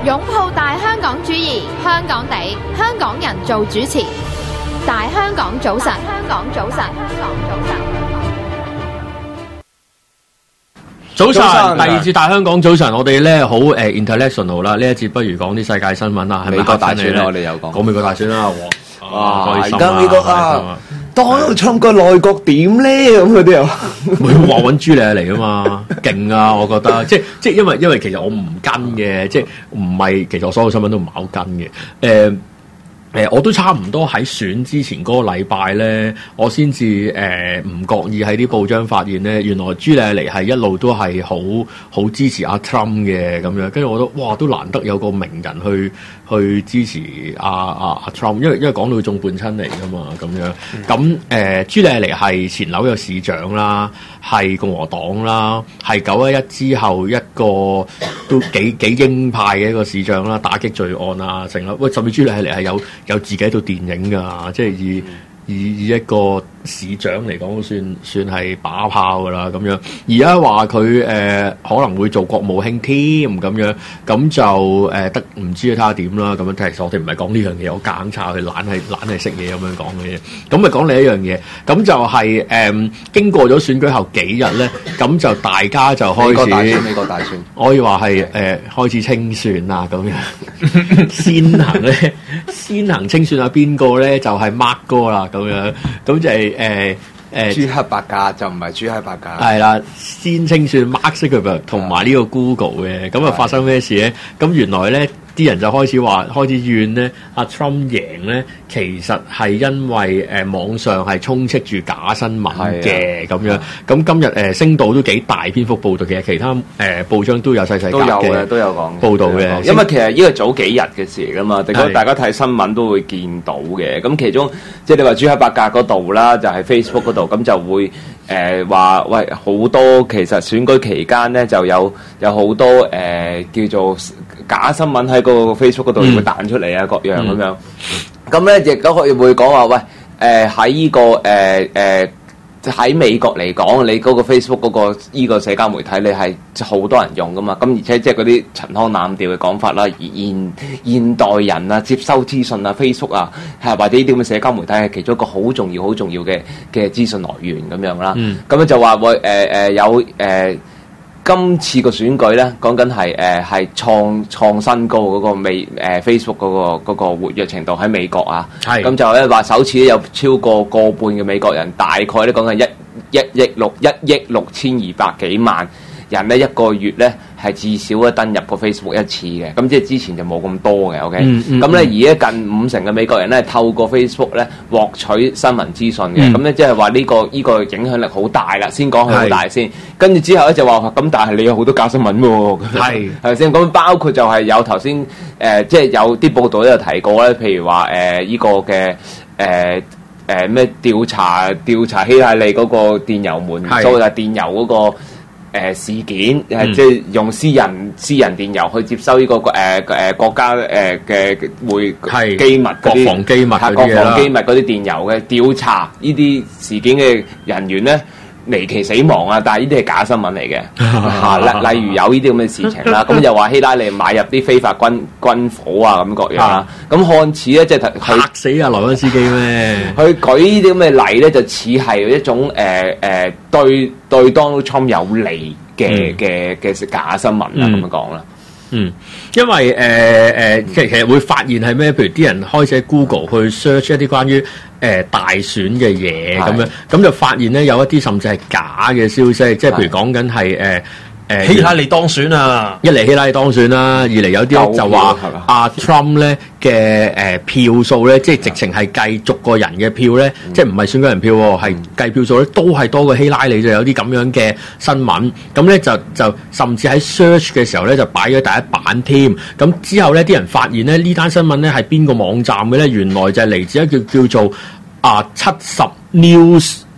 擁抱大香港主義，香港地，香港人做主持。大香港早晨，香港早晨，香港早晨。 早晨，第二節大香港早晨，我哋咧好international 啦。呢一節不如講啲世界新聞啦，係咪？ 美國大選啦，我哋有講美國大選啦。 哇！而家美國Donald Trump個內閣點咧？咁佢都有話揾朱莉嚟啊嘛，勁啊！我覺得即係因為其實我唔跟嘅，即係唔係其實我所有新聞都唔係好跟嘅。我都差唔多喺選之前嗰個禮拜咧，我先至唔覺意喺啲報章發現咧，原來朱莉妮係一路都係好支持阿 Trump 嘅咁樣，跟住我都哇都難得有個名人去支持阿 Trump，因為講到眾叛親離㗎嘛咁樣。咁朱莉妮係前紐約市長啦，係共和黨啦，係911之後一個都幾鷹派嘅一個市長啦，打擊罪案啊成啦。喂，甚至朱莉妮係有自己一套電影㗎，即係以一個市長嚟講，算係把炮㗎啦咁樣。而家話佢可能會做國務卿添咁樣，咁就得唔知睇下點啦咁樣。其實我哋唔係講呢樣嘢，我夾硬插佢懶係識嘢咁樣講嘅嘢。咁咪講另一樣嘢，咁就係經過咗選舉後幾日咧，咁就大家就開始美國大選， 可以話係開始清算啦咁樣。先行清算下邊個咧？就係 Mark 哥啦咁樣，咁就係朱克伯格就唔係朱克伯格， 係啦，先清算 Mark Zuckerberg 同埋呢個 Google 嘅，咁啊發生咩事咧？咁原來咧啲人就開始怨咧，阿 Trump 贏咧，其實係因為網上係充斥住假新聞嘅咁樣。咁今日星島都幾大篇幅報導，其實其他報章都有細格嘅都有講報導嘅。 因為其實呢個早幾日嘅事嚟㗎嘛，大家睇新聞都會見到嘅。咁其中即係你話朱克伯格嗰度啦，就係 Facebook 嗰度，咁就會話喂好多其實選舉期間咧就有好多叫做假新聞喺個 Facebook 嗰度會彈出嚟啊，各樣咁樣。咁咧亦都可以會講話喂喺呢個喺美國嚟講，你嗰個 Facebook 嗰個依個社交媒體你係好多人用噶嘛。咁而且即係嗰啲陳腔濫調嘅講法啦，現代人啊接收資訊啊 Facebook 啊係或者呢啲咁嘅社交媒體係其中一個好重要嘅資訊來源咁樣啦。咁樣就話會有今次個選舉咧，講緊係創新高嗰個Facebook 嗰個活躍程度喺美國啊，咁就咧話首次有超過個半嘅美國人，大概咧講緊1億6千2百幾萬人咧，一個月咧係至少咧登入過 Facebook 一次嘅，咁即係之前就冇咁多嘅 ，OK，咁咧而家近50%嘅美國人咧透過 Facebook 咧獲取新聞資訊嘅，咁咧即係話呢個影響力好大啦，先講佢好大先，跟住之後咧就話咁，但係你有好多假新聞喎，係咪先？咁包括就係有頭先即係有啲報道都有提過咧，譬如話呢個嘅咩調查希拉里嗰個電郵門，所謂電郵嗰個。事件即係用私人電郵去接收呢個國家嘅機密國防機密嗰啲電郵嘅調查呢啲事件嘅人員咧離奇死亡啊！但係呢啲係假新聞嚟嘅，例如有呢啲咁嘅事情啦，咁又話希拉里買入啲非法軍火啊咁各樣啦，咁看似咧即係嚇死阿萊溫斯基咩？ 佢舉呢啲咁嘅例咧，就似係一種對 Donald Trump 有利嘅假新聞啦，咁樣講啦。 因為其實會發現係咩？譬如啲人開始喺 Google 去 search 一啲關於大選嘅嘢咁樣，咁就發現咧有一啲甚至係假嘅消息，即係譬如講緊係希拉里當選啊！ 一嚟希拉里當選啦，二嚟有啲就話阿 Trump 咧嘅票數咧，即係直情係計逐個人嘅票咧，即係唔係選舉人票喎，係計票數咧都係多過希拉里，就有啲咁樣嘅新聞。咁咧就甚至喺 search 嘅時候咧就擺咗第一版添。咁之後咧啲人發現咧呢單新聞咧係邊個網站嘅咧？原來就係嚟自一個叫做70news.com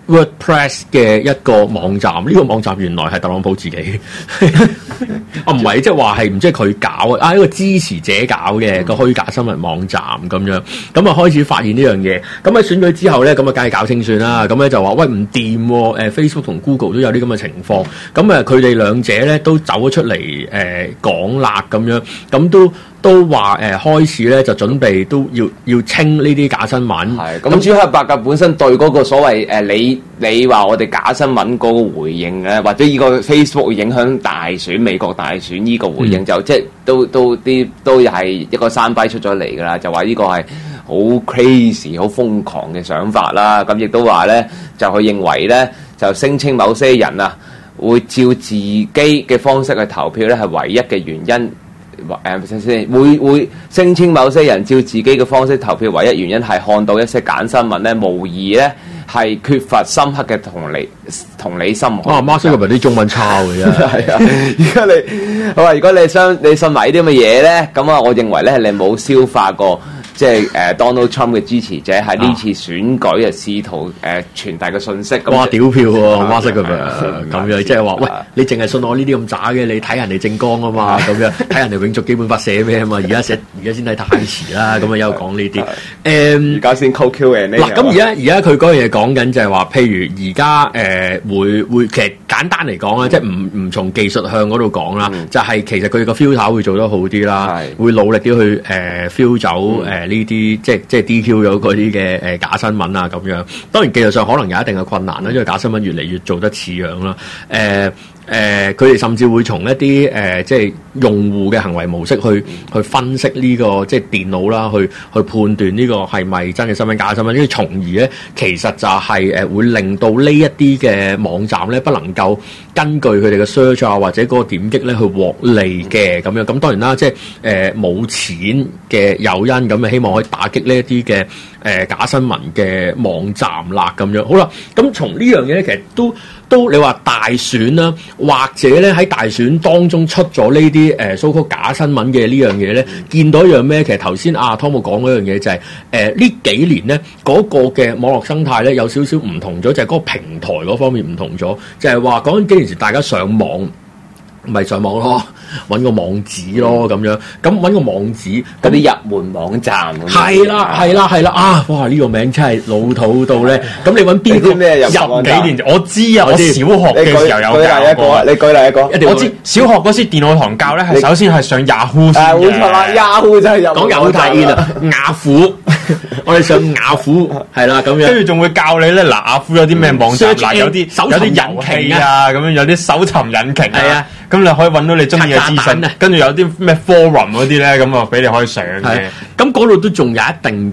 WordPress 嘅一個網站，呢個網站原來係特朗普自己，啊唔係，即係話係唔知係佢搞啊，一個支持者搞嘅個虛假新聞網站咁樣，咁啊開始發現呢樣嘢，咁喺選舉之後咧，咁啊梗係搞清算啦，咁咧就話喂唔掂喎，Facebook 同 Google 都有啲咁嘅情況，咁啊佢哋兩者咧都走咗出嚟講啦咁樣，咁都話開始咧就準備都要清呢啲假新聞。 係咁，朱克伯格本身對嗰個所謂你話我哋假新聞嗰個回應咧，或者呢個 Facebook 會影響大選美國大選呢個回應就即係都係一個山逼出咗嚟㗎啦，就話呢個係好 crazy 好瘋狂嘅想法啦。咁亦都話咧就佢認為咧就聲稱某些人啊會照自己嘅方式去投票咧係唯一嘅原因。會聲稱某些人照自己嘅方式投票，唯一原因係看到一些假新聞咧，無疑咧係缺乏深刻嘅同理心。 啊，Mark Zuckerberg啲中文差嘅啫。 係啊，如果你信埋呢啲咁嘅嘢咧，咁啊，我認為咧你冇消化過。即係Donald Trump 嘅支持者喺呢次選舉試圖傳遞嘅信息。 哇！屌票喎，Mark Zuckerberg咁樣，即係話喂，你淨係信我呢啲咁渣嘅，你睇人哋政綱啊嘛，咁樣睇人哋永續基本法寫咩啊嘛，而家先睇太遲啦，咁啊有講呢啲。 而家先 Q&A 嗱，咁而家佢嗰樣嘢講緊就係話，譬如而家會其實簡單嚟講啦，即係唔從技術向嗰度講啦，就係其實佢個 filter 會做得好啲啦，會努力啲去filter 走呢啲即係 DQ 咗嗰啲嘅假新聞啊咁樣，當然技術上可能有一定嘅困難啦，因為假新聞越嚟越做得似樣啦。佢哋甚至會從一啲即係用戶嘅行為模式去分析呢個即係電腦啦，去判斷呢個係咪真嘅新聞假新聞，跟住從而咧其實就係會令到呢一啲嘅網站咧不能夠根據佢哋嘅 search 啊或者嗰個點擊咧去獲利嘅咁樣。咁當然啦，即係冇錢嘅誘因咁啊，希望可以打擊呢一啲嘅假新聞嘅網站啦咁樣。好啦，咁從呢樣嘢咧，其實都你話大選啦，或者咧喺大選當中出咗呢啲so-called假新聞嘅呢樣嘢咧，見到一樣咩？其實頭先阿湯姆講嗰樣嘢就係呢幾年咧嗰個嘅網絡生態咧有少少唔同咗，就係嗰個平台嗰方面唔同咗，就係話講緊幾年前大家上網。咪上網咯，揾個網址咯咁樣，咁揾個網址嗰啲入門網站。 係啦啊！哇，呢個名真係老土到咧。咁你揾邊個咩入幾年？我知啊，我小學嘅時候有教過。 你舉例一個。 我知小學嗰時電腦堂教咧，係首先係上 Yahoo 先嘅。 冇錯啦，Yahoo 真係入。 講 Yahoo 太 in 啦，雅虎。我哋上雅虎係啦咁樣， 跟住仲會教你咧嗱，雅虎有啲咩網站，嗱有啲引擎啊，咁樣有啲搜尋引擎啊，咁你可以揾到你中意嘅資訊。跟住有啲咩 forum 嗰啲咧，咁啊俾你可以上嘅。 咁嗰度都仲有一定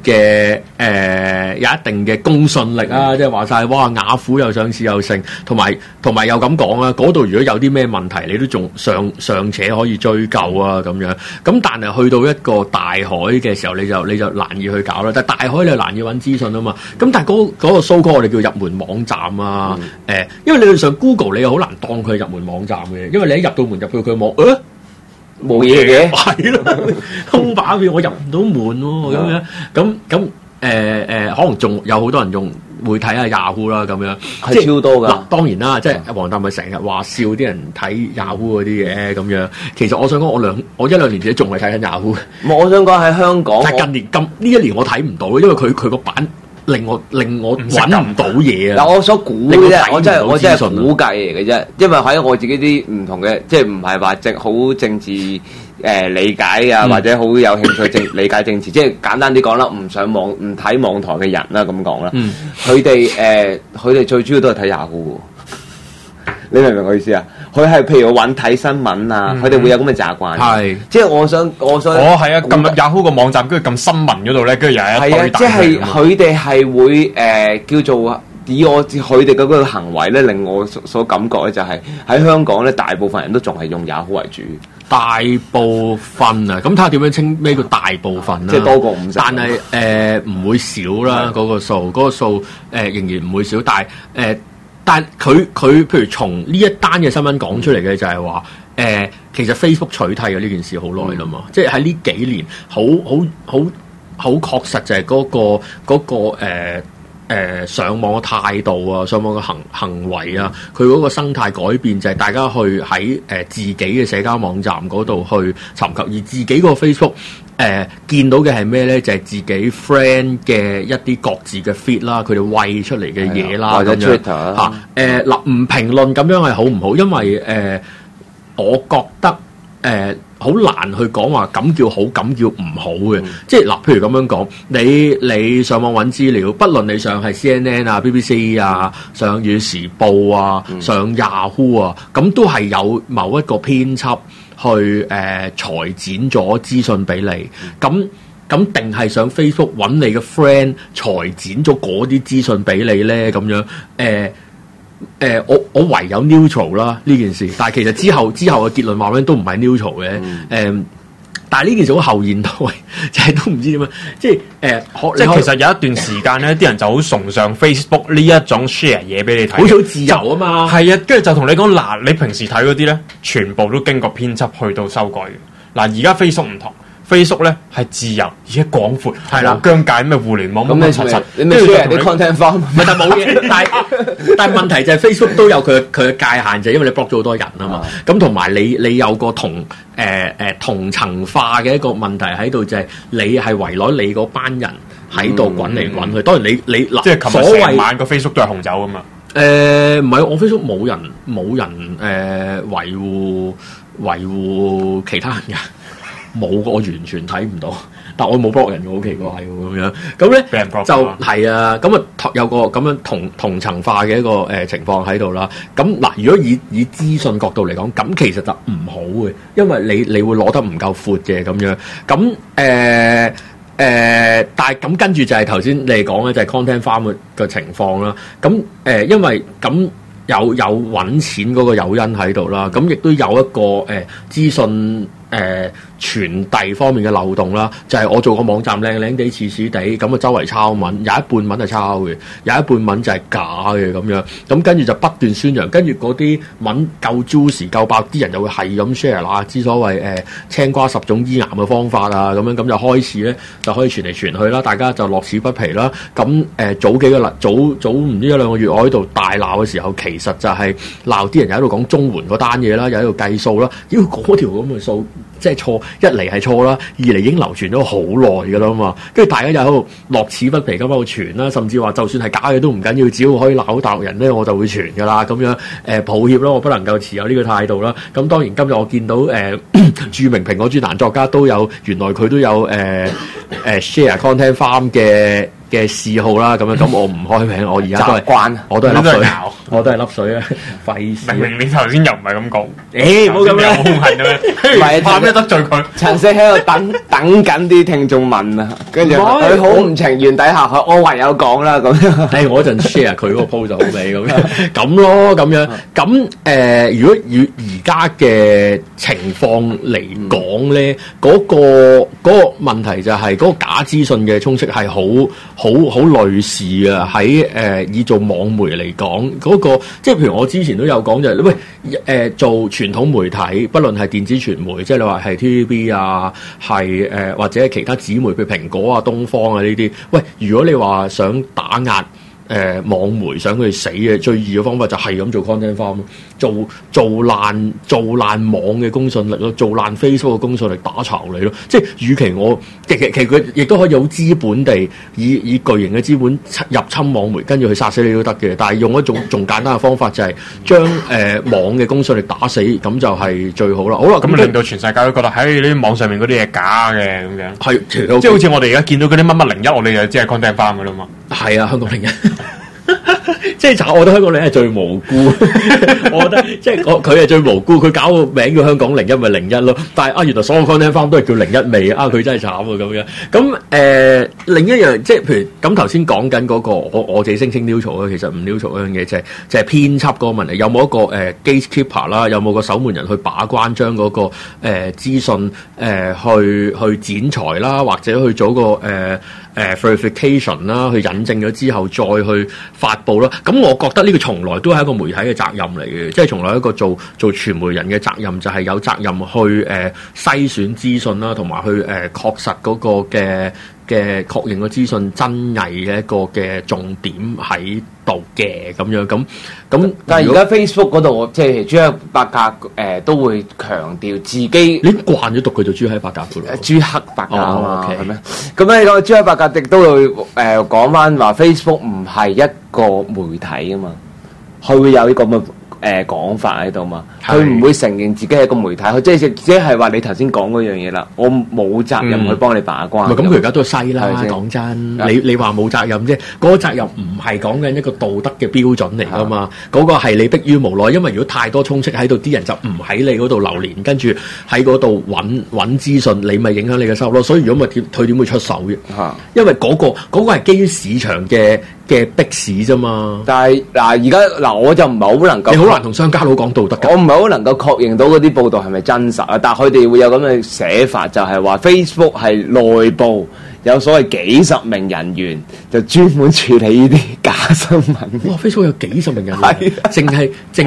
嘅公信力啊！即係話晒，哇，雅虎又上市又成，同埋又咁講啊！嗰度如果有啲咩問題，你都仲尚且可以追究啊咁樣。咁但係去到一個大海嘅時候，你就難以去搞啦。但係大海你又難以揾資訊啊嘛。咁但係嗰個 so-called 我哋叫入門網站啊。因為你上 Google 你又好難當佢係入門網站嘅，因為你一入到門入去佢網冇嘢嘅， 係咯，空把票我入唔到門喎，咁樣咁可能仲有好多人仲會睇下 Yahoo 啦，咁樣係超多㗎。 嗱，當然啦，即係黃大咪成日話笑啲人睇 Yahoo 嗰啲嘅咁樣。其實我想講，我一兩年前仲係睇緊 Yahoo。 我想講喺香港， 但係近年呢一年我睇唔到，因為佢個版令我揾唔到嘢啊！ 嗱，我所估嘅啫，我真係估計嚟嘅啫，因為喺我自己啲唔同嘅，即係唔係話好政治理解啊，或者好有興趣理解政治，即係簡單啲講啦，唔上網唔睇網台嘅人啦，咁講啦，佢哋最主要都係睇 Yahoo。你明唔明我意思啊？佢係譬如我揾睇新聞啊，佢哋會有咁嘅習慣。係，即係我想。 係啊，撳入 Yahoo 個網站，跟住撳新聞嗰度咧，跟住又係一堆。 即係佢哋係會叫做以佢哋嗰個行為咧，令我所感覺咧，就係喺香港咧，大部分人都仲係用 Yahoo 為主。 大部分啊，咁睇下點樣稱咩叫大部分啦？ 即係多過50%。 但係唔會少啦，嗰個數仍然唔會少，但係佢譬如從呢一單嘅新聞講出嚟嘅就係話，其實 Facebook 取締咗呢件事好耐啦嘛，即係喺呢幾年好確實就係嗰個上網嘅態度啊，上網嘅行為啊，佢嗰個生態改變就係大家去喺自己嘅社交網站嗰度去尋求，而自己個 Facebook 見到嘅係咩咧？就係、是、自己 friend 嘅一啲各自嘅 feed 啦，佢哋餵出嚟嘅嘢啦， 或者咁樣 Twitter 嚇嗱，唔評論咁樣係好唔好？因為我覺得好難去講話咁叫好，咁叫唔好嘅。即係嗱，譬如咁樣講，你上網揾資料，不論你上係 CNN 啊、BBC 啊、上《時報》啊、上 Yahoo 啊，咁都係有某一個編輯去裁剪咗資訊俾你。咁定係上 Facebook 揾你嘅 friend 裁剪咗嗰啲資訊俾你咧？咁樣我唯有 neutral 啦呢件事，但係其實之後嘅結論話咧都唔係 neutral 嘅，但係呢件事好後現代，就係都唔知點樣，即係其實有一段時間咧，啲人就好崇尚 Facebook 呢一種 share 嘢俾你睇， 好似好自由啊嘛， 係啊，跟住就同你講嗱，你平時睇嗰啲咧，全部都經過編輯去到修改嘅，嗱而家 Facebook 唔同。Facebook 咧係自由而且廣闊，係啦，疆界咩互聯網乜乜柒柒， 你咪 share 啲 content farm， 唔係但冇嘢，但係問題就係 Facebook 都有佢嘅界限，就係因為你 block 咗好多人啊嘛。咁同埋你有個同層化嘅一個問題喺度，就係你係圍攞你嗰班人喺度滾嚟滾去。當然你嗱， 即係琴日成晚個 Facebook 都係紅酒㗎嘛。 唔係我 Facebook 冇人維護其他人㗎。冇，我完全睇唔到，但我冇 block 人嘅，好奇怪喎咁樣。咁咧就係啊，咁啊有個咁樣同層化嘅一個情況喺度啦。咁嗱，如果以資訊角度嚟講，咁其實就唔好嘅，因為你會攞得唔夠闊嘅咁樣。咁但係咁跟住就係頭先你講嘅就係 content farm 嘅情況啦。咁因為咁有揾錢嗰個誘因喺度啦，咁亦都有一個資訊。傳遞方面嘅漏洞啦，就係我做個網站靚靚地、似似地，咁啊周圍抄文，有一半文係抄嘅，有一半文就係假嘅咁樣，咁跟住就不斷宣揚，跟住嗰啲文夠 juicy 夠爆，啲人就會係咁 share 啦，之所謂青瓜10種醫癌嘅方法啊，咁樣咁就開始咧就可以傳嚟傳去啦，大家就樂此不疲啦。咁早唔知1-2個月我喺度大鬧嘅時候，其實就係鬧啲人又喺度講綜援嗰單嘢啦，又喺度計數啦，妖嗰條咁嘅數。即係錯，一嚟係錯啦，二嚟已經流傳咗好耐㗎啦嘛，跟住大家又喺度樂此不疲咁喺度傳啦，甚至話就算係假嘅都唔緊要，只要可以鬧大陸人咧，我就會傳㗎啦咁樣。抱歉啦，我不能夠持有呢個態度啦。咁當然今日我見到著名蘋果專欄作家都有，原來佢都有share content farm 嘅嗜好啦，咁樣咁我唔開名，我而家都係慣，我都係粒水，我都係粒水啊！費事。 明你頭先又唔係咁講， 唔好咁樣， 好係咩？ 唔係怕咩得罪佢？ 陳四喺度等緊啲聽眾問啊，跟住佢好唔情願底下，我唯有講啦咁樣。 我嗰陣 share 佢嗰個 post 就好味咁樣，咁咯咁樣。咁如果以而家嘅情況嚟講咧，嗰個問題就係嗰個假資訊嘅充斥係好類似啊！喺以做網媒嚟講，嗰個即係譬如我之前都有講就係，喂做傳統媒體，不論係電子傳媒，即係你話係 TVB 啊，係或者係其他紙媒，譬如蘋果啊、東方啊呢啲，喂，如果你話想打壓網媒想佢死嘅最易嘅方法就係咁做 content farm 咯，做爛網嘅公信力咯，做爛 Facebook 嘅公信力打巢你咯，即係與其我其實佢亦都可以好資本地以巨型嘅資本入侵網媒，跟住去殺死你都得嘅，但係用一種仲簡單嘅方法就係將網嘅公信力打死，咁就係最好啦。好啦， 咁令到全世界都覺得喺呢啲網上面嗰啲嘢假嘅咁樣， 係即係好似我哋而家見到嗰啲乜乜01，我哋就知係 content farm 噶啦嘛。 係啊，香港01。即係我覺得香港01係最無辜，我覺得即係佢係最無辜，佢搞個名叫香港01咪01咯，但係原來所有 content farm 都係叫01味啊，佢真係慘啊咁樣。咁另一樣即係譬如咁頭先講緊嗰個我自己聲稱 neutral 其實唔 neutral 嗰樣嘢就係編輯嗰個問題，有冇一個gatekeeper 啦，有冇個守門人去把關將嗰個資訊去剪裁啦，或者去做個verification 啦，去引證咗之後再去發布啦。咁我覺得呢個從來都係一個媒體嘅責任嚟嘅，即係從來一個做傳媒人嘅責任，就係有責任去篩選資訊啦，同埋去確實嗰個嘅嘅確認個資訊真偽嘅一個嘅重點喺度嘅咁樣咁。 但係而家 Facebook 嗰度即係朱克伯格都會強調自己， 你慣咗讀佢做朱克伯格㗎啦， 朱克伯格啊嘛， 係咩？咁咧個朱克伯格亦都會講翻話 Facebook 唔係一個媒體啊嘛，佢會有呢個咁嘅講法喺度嘛，佢唔會承認自己係一個媒體，佢即係話你頭先講嗰樣嘢啦，我冇責任去幫你把關。 咁佢而家都係西啦，講真，你話冇責任啫，嗰個責任唔係講緊一個道德嘅標準嚟噶嘛，嗰個係你迫於無奈，因為如果太多充斥喺度，啲人就唔喺你嗰度流連，跟住喺嗰度揾資訊，你咪影響你嘅收入咯。所以如果咪佢點會出手啫？因為嗰個係基於市場嘅逼使啫嘛。但係而家我就唔係好能夠， 你好難同商家佬講道德㗎。 我唔係好能夠確認到嗰啲報道係咪真實啊？但係佢哋會有咁嘅寫法，就係話 Facebook 係內部有所謂幾十名人員，就專門處理呢啲假新聞。 哇 ！Facebook 有幾十名人員，淨係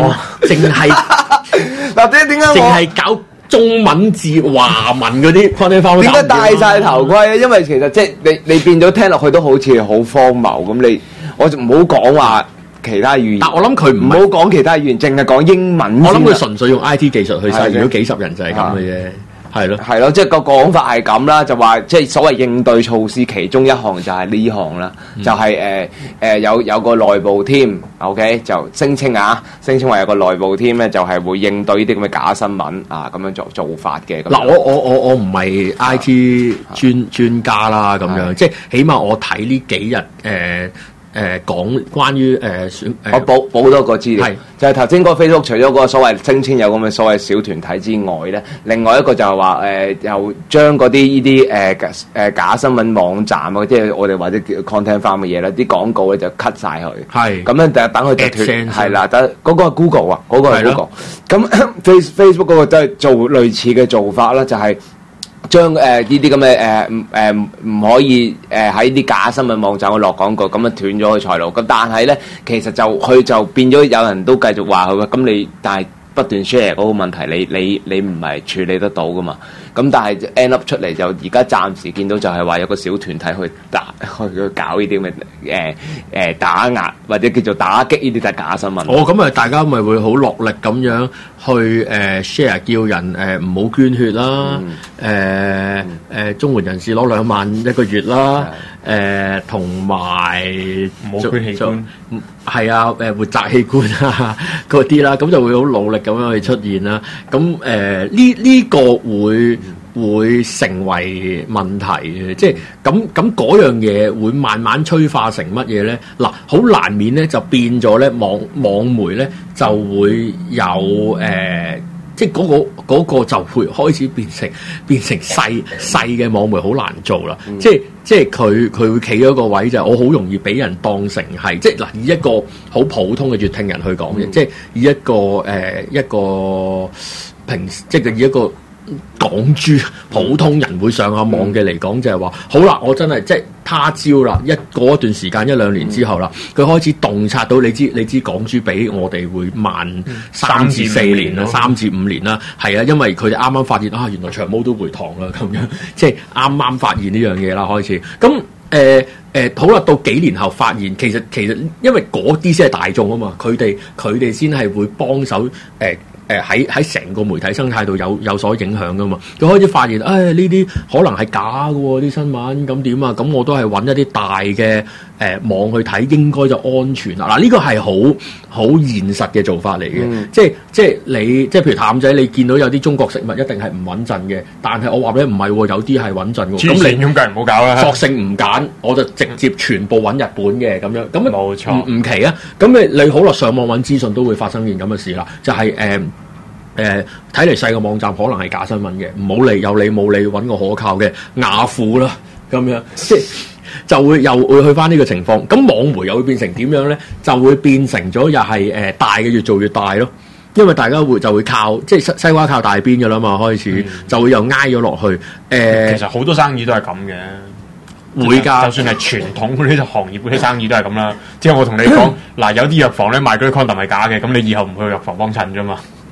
或者點解淨係搞中文字華文嗰啲， 點解戴晒頭盔咧？因為其實即係你變咗聽落去都好似好荒謬咁。我就唔好講話其他語言， 但我諗佢唔好講其他語言，淨係講英文。 我諗佢純粹用 IT 技術去使，如果幾十人就係咁嘅啫。係咯， 即係個講法係咁啦，就話即係所謂應對措施，其中一項就係呢項啦，就係有個內部 team OK 就聲稱話有個內部 team 咧，就係會應對呢啲咁嘅假新聞啊，咁樣做法嘅。 嗱，我唔係 IT 專家啦，咁樣即係起碼我睇呢幾日講關於我補多個資料，就係頭先嗰個 Facebook 除咗嗰個所謂聲稱有咁嘅所謂小團體之外咧，另外一個就係話又將嗰啲呢啲假新聞網站啊，即係我哋或者叫 content farm 嘅嘢啦，啲廣告咧就 cut 晒佢，係咁樣等佢就脫，係啦，等嗰個係 Google 啊，嗰個係 Google，咁 Facebook 嗰個都係做類似嘅做法啦，就係將呢啲咁嘅唔可以喺啲假新聞網站去落廣告，咁啊斷咗佢財路。咁但係咧，其實佢就變咗有人都繼續話佢，咁你但係不斷 share 嗰個問題，你唔係處理得到噶嘛？咁但係 end up 出嚟就而家暫時見到就係話有個小團體去搞呢啲咁嘅打壓或者叫做打擊呢啲假新聞。 咁啊，大家咪會好落力咁樣去share 叫人唔好捐血啦，綜援人士攞2萬一個月啦，同埋唔好捐器官， 係啊，活摘器官啊嗰啲啦，咁就會好努力咁樣去出現啦。咁呢個會成為問題嘅，即係咁嗰樣嘢會慢慢催化成乜嘢咧？嗱，好難免咧就變咗咧網媒咧就會有即係嗰個就會開始變成細嘅網媒，好難做啦。即係佢會企咗個位就係我好容易俾人當成係即係嗱，以一個好普通嘅閱聽人去講嘅，即係以一個即係以一個港豬普通人會上下網嘅嚟講，就係話好啦，我真係即係他朝啦，過一段時間1-2年之後啦，佢開始洞察到你知港豬比我哋會慢3至4年啦，3至5年啦，係啊，因為佢哋啱啱發現原來長毛都回塘啦，咁樣即係啱啱發現呢樣嘢啦，開始咁好啦，到幾年後發現其實因為嗰啲先係大眾啊嘛，佢哋先係會幫手喺成個媒體生態度有所影響噶嘛，佢開始發現呢啲可能係假嘅喎啲新聞，咁點啊？咁我都係揾一啲大嘅網去睇，應該就安全啦。嗱，呢個係好現實嘅做法嚟嘅，即係你即係譬如譚仔，你見到有啲中國食物一定係唔穩陣嘅，但係我話俾你唔係喎，有啲係穩陣喎。 咁你咁梗係唔好搞啦， 索性唔揀，我就直接全部揾日本嘅咁樣，咁冇錯， 唔奇啊！咁你好啦，上網揾資訊都會發生件咁嘅事啦，就係睇嚟細個網站可能係假新聞嘅，唔好理，有理冇理，揾個可靠嘅雅虎啦，咁樣即係就會又會去翻呢個情況。咁網媒又會變成點樣咧？就會變成咗又係大嘅越做越大咯，因為大家就會靠即係西瓜靠大邊嘅啦嘛，開始就會又挨咗落去。 其實好多生意都係咁嘅。 會㗎， 就算係傳統嗰啲行業嗰啲生意都係咁啦。即係我同你講，嗱有啲藥房咧賣嗰啲 condom 係假嘅，咁你以後唔去藥房幫襯啫嘛。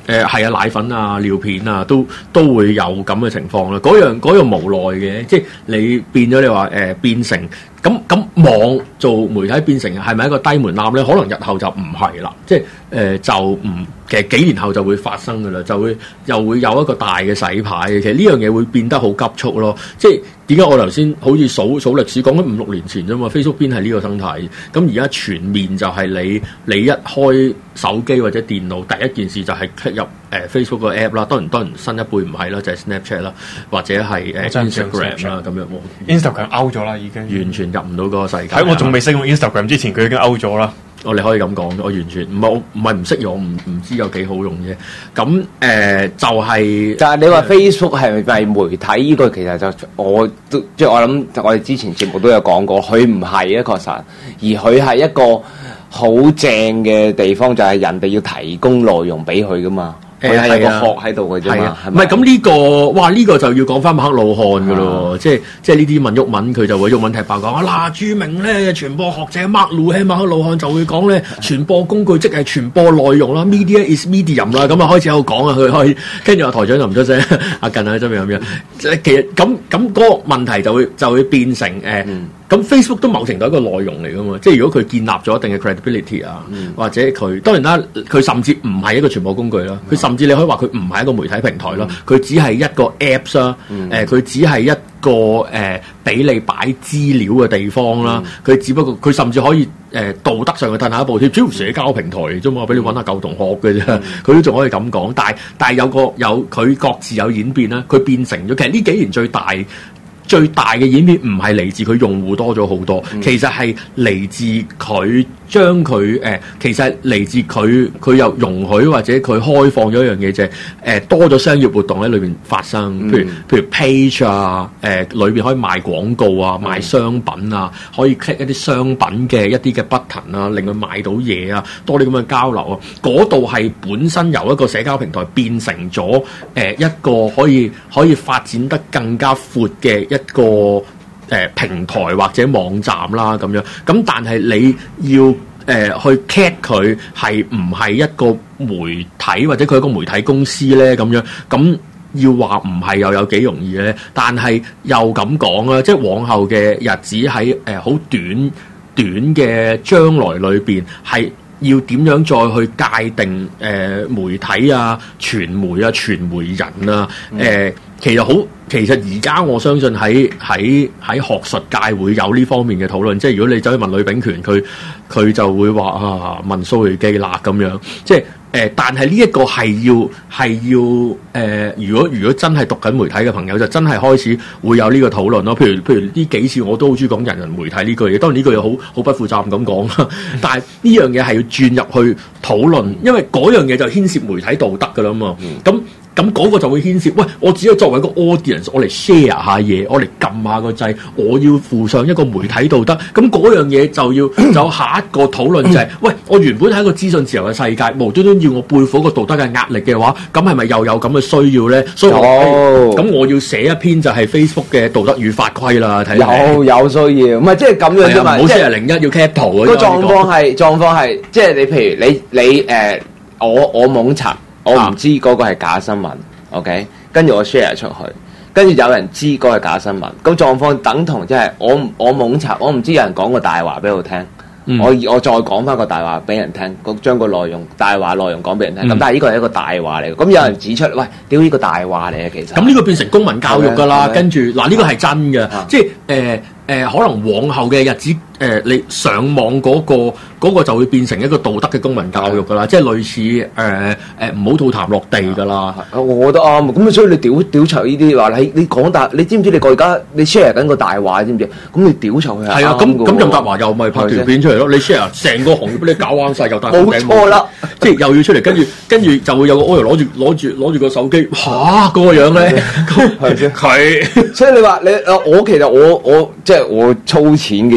係啊，奶粉啊、尿片啊，都會有咁嘅情況啦。嗰樣無奈嘅，即係你變咗你話變成咁網做媒體變成係咪一個低門檻咧？可能日後就唔係啦，即係就唔其實幾年後就會發生噶啦，又會有一個大嘅洗牌嘅。其實呢樣嘢會變得好急速咯。即係點解我頭先好似數歷史講緊5-6年前啫嘛 ？Facebook 邊係呢個生態，咁而家全面就係你一開手機或者電腦，第一件事就係 click 入Facebook 個 app 啦。當然新一輩唔係啦，就係 Snapchat 啦，或者係Instagram 啦咁樣。 Instagram out 咗啦，已經完全入唔到嗰個世界。 喺我仲未識用 Instagram 之前，佢已經 out 咗啦。 你可以咁講，我完全唔係唔識用，唔知有幾好用啫。咁就係，但係你話 Facebook 係咪媒體呢個？其實我諗，我哋之前節目都有講過，佢唔係啊，確實，而佢係一個好正嘅地方，就係人哋要提供內容俾佢噶嘛。佢係有個殼喺度嘅啫嘛，唔係咁呢個，哇呢個就要講翻馬克魯漢噶咯，即係呢啲問毓民佢就會毓民踢爆講啊嗱，著名咧傳播學者馬克魯漢就會講咧傳播工具即係傳播內容啦 ，media is medium 啦，咁啊開始有講啊，佢可以跟住台長就唔出聲，阿近啊，真係咁樣，其實咁嗰個問題就會變成咁 Facebook 都某程度一個內容嚟噶嘛，即係如果佢建立咗一定嘅 credibility 啊，或者佢當然啦，佢甚至唔係一個傳播工具啦，佢甚至你可以話佢唔係一個媒體平台啦，佢只係一個 apps 啦，佢只係一個俾你擺資料嘅地方啦，佢只不過佢甚至可以道德上去褪下一步添，主要社交平台嚟啫嘛，俾你揾下舊同學嘅啫，佢都仲可以咁講，但係有佢各自有演變啦，佢變成咗其實呢幾年最大嘅演變唔係嚟自佢用戶多咗好多，其實係嚟自佢將佢其實係嚟自佢又容許或者佢開放咗一樣嘢，就係多咗商業活動喺裏邊發生，譬如 page 啊，裏邊可以賣廣告啊，賣商品啊，可以 click 一啲商品嘅一啲嘅 button 啊，令佢買到嘢啊，多啲咁嘅交流啊，嗰度係本身由一個社交平台變成咗一個可以發展得更加闊嘅一個平台或者網站啦咁樣，咁但係你要去 cat 佢係唔係一個媒體或者佢係一個媒體公司咧咁樣，咁要話唔係又有幾容易咧？但係又咁講啊，即係往後嘅日子喺好短嘅將來裏邊係要點樣再去界定媒體啊、傳媒啊、傳媒人啊其實而家我相信喺學術界會有呢方面嘅討論，即係如果你走去問呂秉權，佢就會話啊問蘇瑞基啦咁樣，即係但係呢一個係要如果真係讀緊媒體嘅朋友，就真係開始會有呢個討論咯。譬如呢幾次我都好中意講人媒體呢句嘢，當然呢句嘢好不負責任咁講啦，但係呢樣嘢係要轉入去討論，因為嗰樣嘢就牽涉媒體道德㗎啦嘛，咁嗰個就會牽涉，喂，我只係作為一個 audience，我嚟 share 下嘢，我嚟撳下個掣，我要附上一個媒體道德，咁嗰樣嘢就有下一個討論就係，喂，我原本係一個資訊自由嘅世界，無端端要我背負一個道德嘅壓力嘅話，咁係咪又有咁嘅需要咧？所以咁我要寫一篇就係 Facebook 嘅道德與法規啦，睇有需要，唔係即係咁樣啫嘛， 唔好4101要 cap 圖啊！ 個狀況係，即係你譬如你我懵查。我唔知嗰個係假新聞 ，OK？ 跟住我 share 出去，跟住有人知嗰個係假新聞，咁狀況等同即係我懵查，我唔知有人講個大話俾我聽，我再講翻個大話俾人聽，將個大話內容講俾人聽，咁但係呢個係一個大話嚟嘅，咁有人指出，喂，屌呢個大話嚟嘅其實，咁呢個變成公民教育㗎啦，跟住嗱呢個係真嘅，即係可能往後嘅日子。你上網嗰個就會變成一個道德嘅公民教育㗎啦，即係類似唔好吐痰落地㗎啦。我覺得啱，咁所以你屌柒呢啲話，你講你知唔知你而家你 share 緊個大話，知唔知？咁你屌柒佢係啊，咁任達華又咪拍條片出嚟咯？你 share 成個行業俾你搞彎晒，又戴冇錯啦，即係又要出嚟，跟住就會有個 OL 攞住個手機，嗰個樣咧，係佢。所以你話我其實我即係我粗淺嘅認識啦。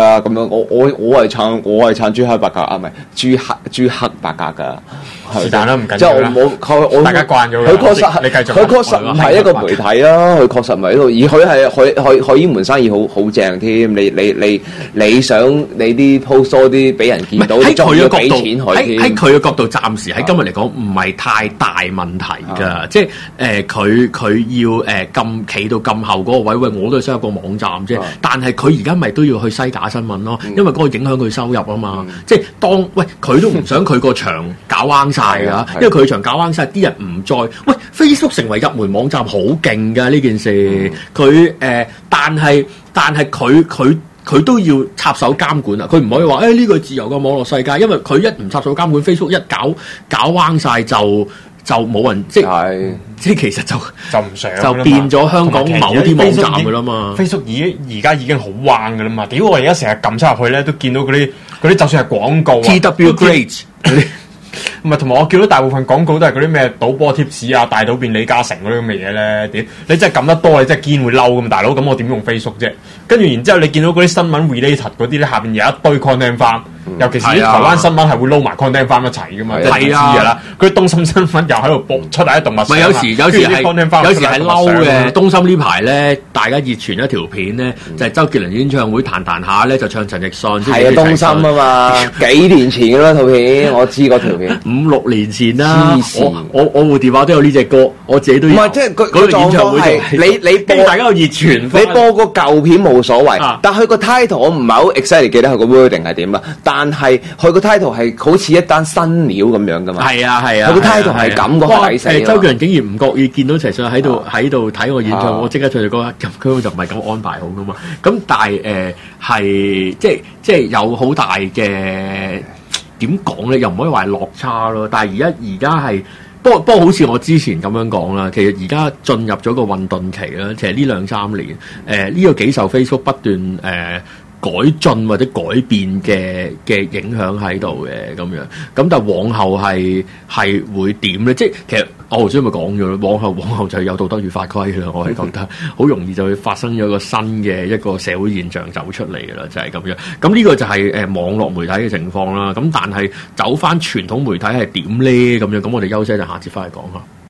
㗎咁樣。我係撐朱黑白格啊，唔係朱黑白格㗎。 是但啦，唔緊要啦。 即係我大家慣咗啦。 佢確實你繼續。 佢確實唔係一個媒體啊，佢確實唔係喺度，而佢依門生意好正添。你想你啲 post 多啲俾人見到， 喺佢嘅角度， 喺佢嘅角度，暫時喺今日嚟講唔係太大問題㗎。即係佢要咁企到咁後嗰個位，喂，我都係想有個網站啫。但係佢而家咪都要去篩假新聞咯，因為嗰個影響佢收入啊嘛。即係佢都唔想佢個場搞彎晒㗎，因為佢場搞彎晒，啲人唔再喂 Facebook 成為入門網站好勁㗎呢件事。佢但係佢都要插手監管啊！佢唔可以話呢個自由嘅網絡世界，因為佢一唔插手監管 Facebook 一搞彎晒就冇人即係其實就唔想就變咗香港某啲網站㗎啦嘛。 Facebook 而家已經好彎㗎啦嘛！屌我而家成日撳出入去咧，都見到嗰啲就算係廣告啊 ，TW Great 唔係，同埋我見到大部分廣告都係嗰啲咩賭波貼士啊、大賭變李嘉誠嗰啲咁嘅嘢咧。點你真係撳得多，你真係堅會嬲咁，大佬。咁我點用 Facebook 啫？跟住然之後，你見到嗰啲新聞 related 嗰啲咧，下邊有一堆 content farm，尤其是啲台灣新聞係會撈埋 content farm 一齊噶嘛，即係知㗎啦。佢東森新聞又喺度播出嚟啲動物相。 有時係嬲嘅。東森呢排咧，大家熱傳一條片咧，就係周杰倫演唱會彈下咧，就唱陳奕迅。 係啊，東森啊嘛，幾年前㗎啦套片，我知嗰條片。 5-6年前啦，我部電話都有呢隻歌，我自己都有。 唔係，即係嗰個演唱會係你播， 大家有熱傳， 你播個舊片冇所謂，但佢個 title 我唔係好 exactly 記得佢個 wording 係點啦。但係佢個 title 係好似一單新料咁樣噶嘛。係啊，佢個 title 係咁個抵死。 周杰倫竟然唔覺意見到陳奕迅喺度睇我演唱會，我即刻唱隻歌，咁佢就唔係咁安排好噶嘛。咁但係係即係有好大嘅。點講咧？又唔可以話係落差咯。但係而家係，不過好似我之前咁樣講啦。其實而家進入咗個混沌期啦。其實呢2-3年，呢個幾受 Facebook 不斷改進或者改變嘅影響喺度嘅咁樣。咁但係往後係會點咧？即係其實我頭先咪講咗咯。往後就有道德與法規啦。我係覺得好容易就會發生咗個新嘅一個社會現象走出嚟嘅啦，就係咁樣。咁呢個就係網絡媒體嘅情況啦。咁但係走翻傳統媒體係點咧？咁樣咁我哋休息一陣，下節翻嚟講下。